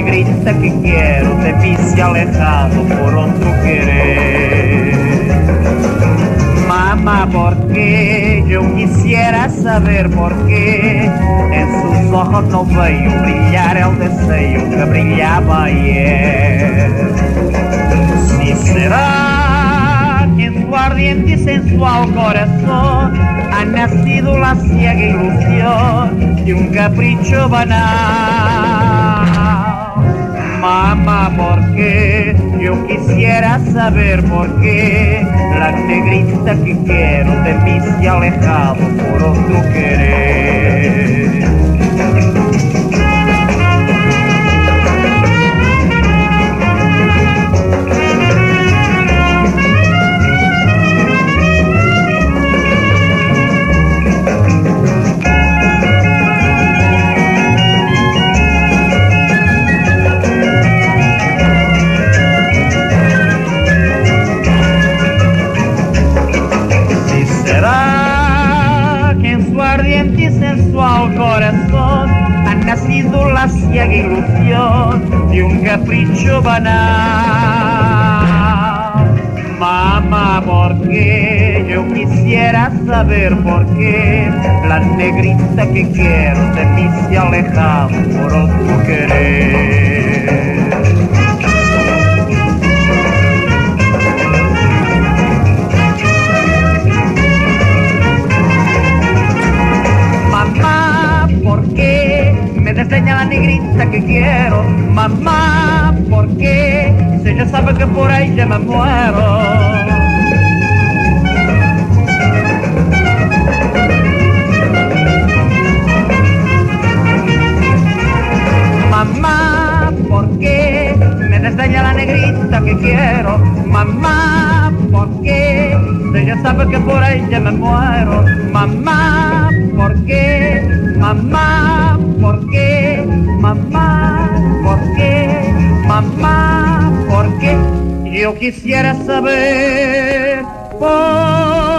negrita que quiero de mí se ha alejado por otro querer. Mamá, ¿por qué? Yo quisiera saber por qué en sus ojos no veo brillar el deseo que brillaba ayer. Si será que en su ardiente y sensual corazón ha nacido la ciega ilusión de un capricho banal. Mamá, ¿por qué? Yo quisiera saber por qué la negrita que quiero de mí se ha alejado por otro querer. Y sensual corazón ha nacido la ciega ilusión de un capricho banal. Mamá, ¿por qué? Yo quisiera saber por qué la negrita que quiero de mí se ha alejado por otro querer. Mamá, ¿por qué me desdeña la negrita que quiero? Mamá, ¿por qué? Si ella sabe que por ahí ya me muero. Mamá, ¿por qué me desdeña la negrita que quiero? Mamá, ¿por qué? Si ella sabe que por ahí ya me muero. Mamá, ¿por qué? Mamá, ¿por qué? Mamá, ¿por qué? Mamá, ¿por qué? Yo quisiera saber por